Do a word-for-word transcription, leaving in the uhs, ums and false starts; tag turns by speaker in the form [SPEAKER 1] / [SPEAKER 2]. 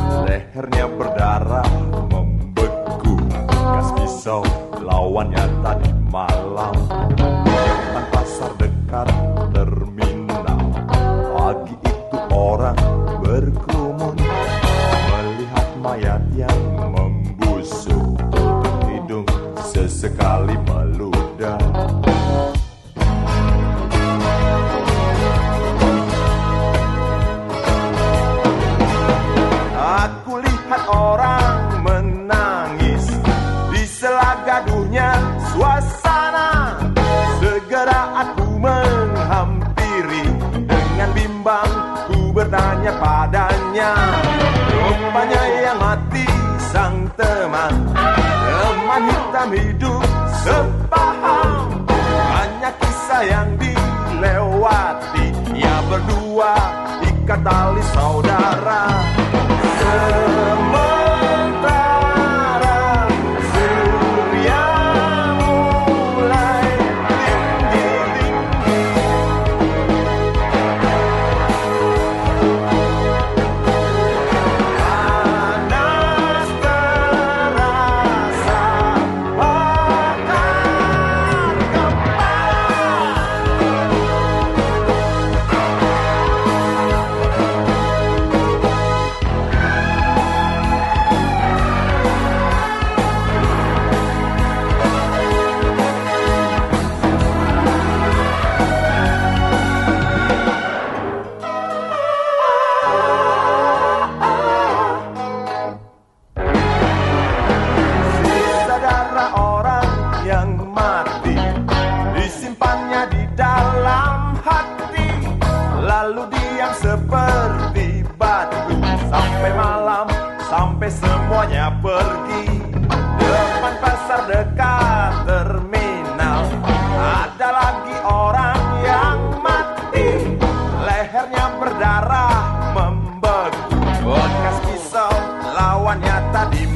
[SPEAKER 1] lehernya berdarah membeku, bekas pisau lawannya tadi malam. Depan pasar dekat terminal, pagi itu orang berkerumun, melihat mayat yang membusuk, hidung sesekali meludah. Aku lihat orang menangis di sela gaduhnya suasana. Segera aku menghampiri, dengan bimbang ku bertanya padanya. Rupanya yang mati sang teman, teman hitam hidup sepaham. Hanya kisah yang dilewati, ya berdua ikat tali saudara. Sementara surya mulai tinggi-tinggi, panas terasa bakar kepala. Yang mati disimpannya di dalam hati, lalu diam seperti batu sampai malam, sampai semuanya pergi. Depan pasar dekat terminal, ada lagi orang yang mati, lehernya berdarah membeku, bekas pisau lawannya tadi